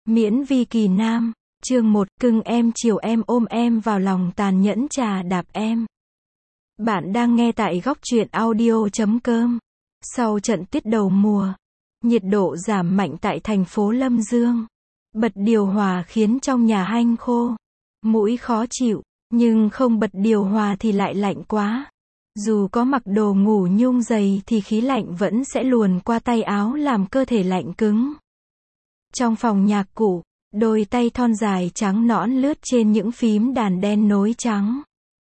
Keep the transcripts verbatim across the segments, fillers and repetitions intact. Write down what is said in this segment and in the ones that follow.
Miễn vi kỳ nam, chương một, cưng em chiều em ôm em vào lòng tàn nhẫn chà đạp em. Bạn đang nghe tại góc truyện audio chấm com. Sau trận tuyết đầu mùa, nhiệt độ giảm mạnh tại thành phố Lâm Dương. Bật điều hòa khiến trong nhà hanh khô, mũi khó chịu, nhưng không bật điều hòa thì lại lạnh quá. Dù có mặc đồ ngủ nhung dày thì khí lạnh vẫn sẽ luồn qua tay áo làm cơ thể lạnh cứng. Trong phòng nhạc cụ, đôi tay thon dài trắng nõn lướt trên những phím đàn đen nối trắng.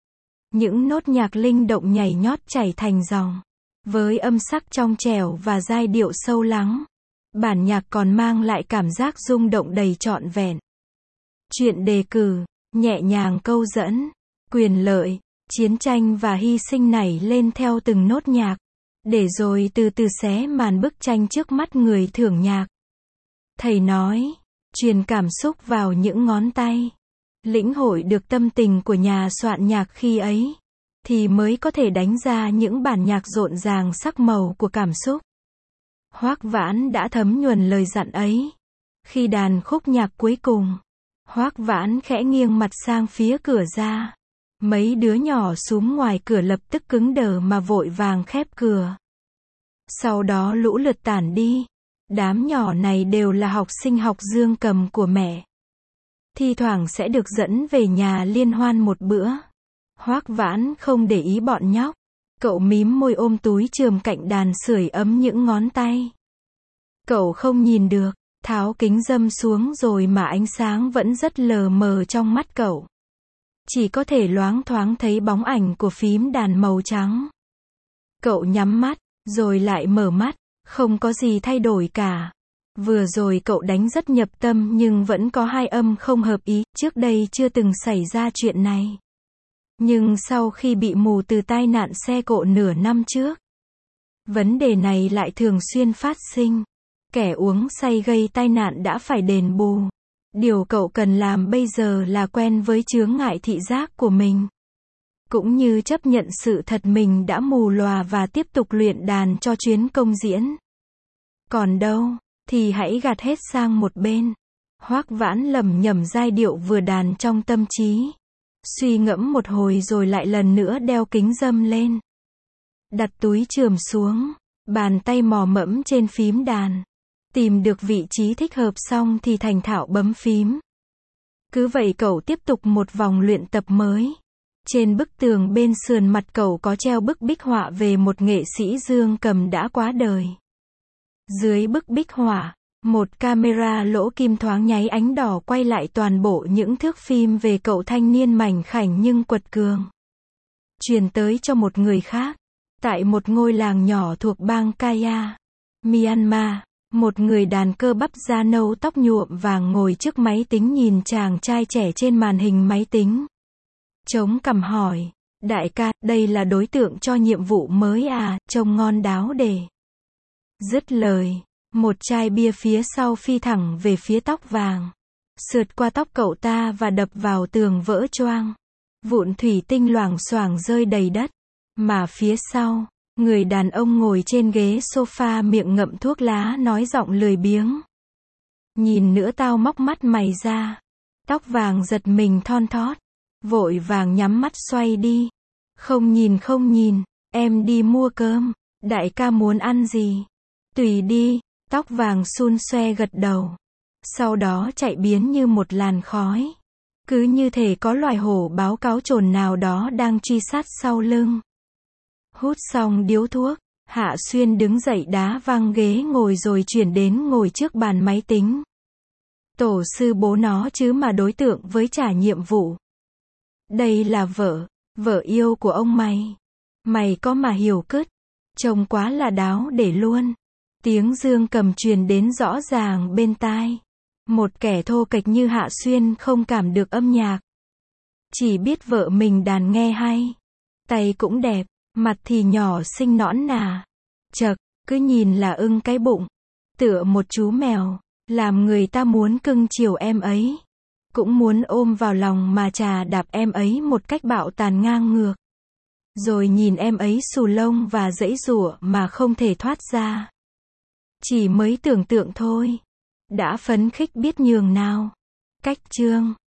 Những nốt nhạc linh động nhảy nhót chảy thành dòng, với âm sắc trong trẻo và giai điệu sâu lắng. Bản nhạc còn mang lại cảm giác rung động đầy trọn vẹn. Chuyện đề cử, nhẹ nhàng câu dẫn, quyền lợi, chiến tranh và hy sinh nảy lên theo từng nốt nhạc, để rồi từ từ xé màn bức tranh trước mắt người thưởng nhạc. Thầy nói, truyền cảm xúc vào những ngón tay. Lĩnh hội được tâm tình của nhà soạn nhạc khi ấy, thì mới có thể đánh ra những bản nhạc rộn ràng sắc màu của cảm xúc. Hoác Vãn đã thấm nhuần lời dặn ấy. Khi đàn khúc nhạc cuối cùng, Hoác Vãn khẽ nghiêng mặt sang phía cửa ra. Mấy đứa nhỏ súm ngoài cửa lập tức cứng đờ mà vội vàng khép cửa. Sau đó lũ lượt tản đi. Đám nhỏ này đều là học sinh học dương cầm của mẹ. Thi thoảng sẽ được dẫn về nhà liên hoan một bữa. Hoác Vãn không để ý bọn nhóc. Cậu mím môi ôm túi chườm cạnh đàn sưởi ấm những ngón tay. Cậu không nhìn được, tháo kính râm xuống rồi mà ánh sáng vẫn rất lờ mờ trong mắt cậu. Chỉ có thể loáng thoáng thấy bóng ảnh của phím đàn màu trắng. Cậu nhắm mắt, rồi lại mở mắt, không có gì thay đổi cả. Vừa rồi cậu đánh rất nhập tâm nhưng vẫn có hai âm không hợp ý, trước đây chưa từng xảy ra chuyện này. Nhưng sau khi bị mù từ tai nạn xe cộ nửa năm trước, vấn đề này lại thường xuyên phát sinh. Kẻ uống say gây tai nạn đã phải đền bù. Điều cậu cần làm bây giờ là quen với chướng ngại thị giác của mình. Cũng như chấp nhận sự thật mình đã mù lòa và tiếp tục luyện đàn cho chuyến công diễn. Còn đâu, thì hãy gạt hết sang một bên. Hoác Vãn lẩm nhẩm giai điệu vừa đàn trong tâm trí. Suy ngẫm một hồi rồi lại lần nữa đeo kính râm lên. Đặt túi chườm xuống, bàn tay mò mẫm trên phím đàn. Tìm được vị trí thích hợp xong thì thành thạo bấm phím. Cứ vậy cậu tiếp tục một vòng luyện tập mới. Trên bức tường bên sườn mặt cậu có treo bức bích họa về một nghệ sĩ dương cầm đã quá đời. Dưới bức bích họa, một camera lỗ kim thoáng nháy ánh đỏ quay lại toàn bộ những thước phim về cậu thanh niên mảnh khảnh nhưng quật cường. Truyền tới cho một người khác. Tại một ngôi làng nhỏ thuộc bang Kaya, Myanmar, một người đàn cơ bắp da nâu tóc nhuộm vàng ngồi trước máy tính nhìn chàng trai trẻ trên màn hình máy tính. Chống cằm hỏi, đại ca, đây là đối tượng cho nhiệm vụ mới à, trông ngon đáo đề. Dứt lời, một chai bia phía sau phi thẳng về phía tóc vàng. Sượt qua tóc cậu ta và đập vào tường vỡ choang. Vụn thủy tinh loảng xoảng rơi đầy đất. Mà phía sau, người đàn ông ngồi trên ghế sofa miệng ngậm thuốc lá nói giọng lười biếng. Nhìn nữa tao móc mắt mày ra. Tóc vàng giật mình thon thót. Vội vàng nhắm mắt xoay đi. Không nhìn không nhìn, em đi mua cơm. Đại ca muốn ăn gì? Tùy đi. Tóc vàng xun xoe gật đầu. Sau đó chạy biến như một làn khói. Cứ như thể có loài hổ báo cáo chồn nào đó đang truy sát sau lưng. Hút xong điếu thuốc, Hạ Xuyên đứng dậy đá văng ghế ngồi rồi chuyển đến ngồi trước bàn máy tính. Tổ sư bố nó chứ mà đối tượng với trả nhiệm vụ. Đây là vợ, vợ yêu của ông mày. Mày có mà hiểu cứt. Trông quá là đáo để luôn. Tiếng dương cầm truyền đến rõ ràng bên tai. Một kẻ thô kệch như Hạ Xuyên không cảm được âm nhạc. Chỉ biết vợ mình đàn nghe hay. Tay cũng đẹp, mặt thì nhỏ xinh nõn nà. Chậc, cứ nhìn là ưng cái bụng. Tựa một chú mèo, làm người ta muốn cưng chiều em ấy. Cũng muốn ôm vào lòng mà chà đạp em ấy một cách bạo tàn ngang ngược. Rồi nhìn em ấy xù lông và giãy giụa mà không thể thoát ra. Chỉ mới tưởng tượng thôi. đã phấn khích biết nhường nào. Cách chương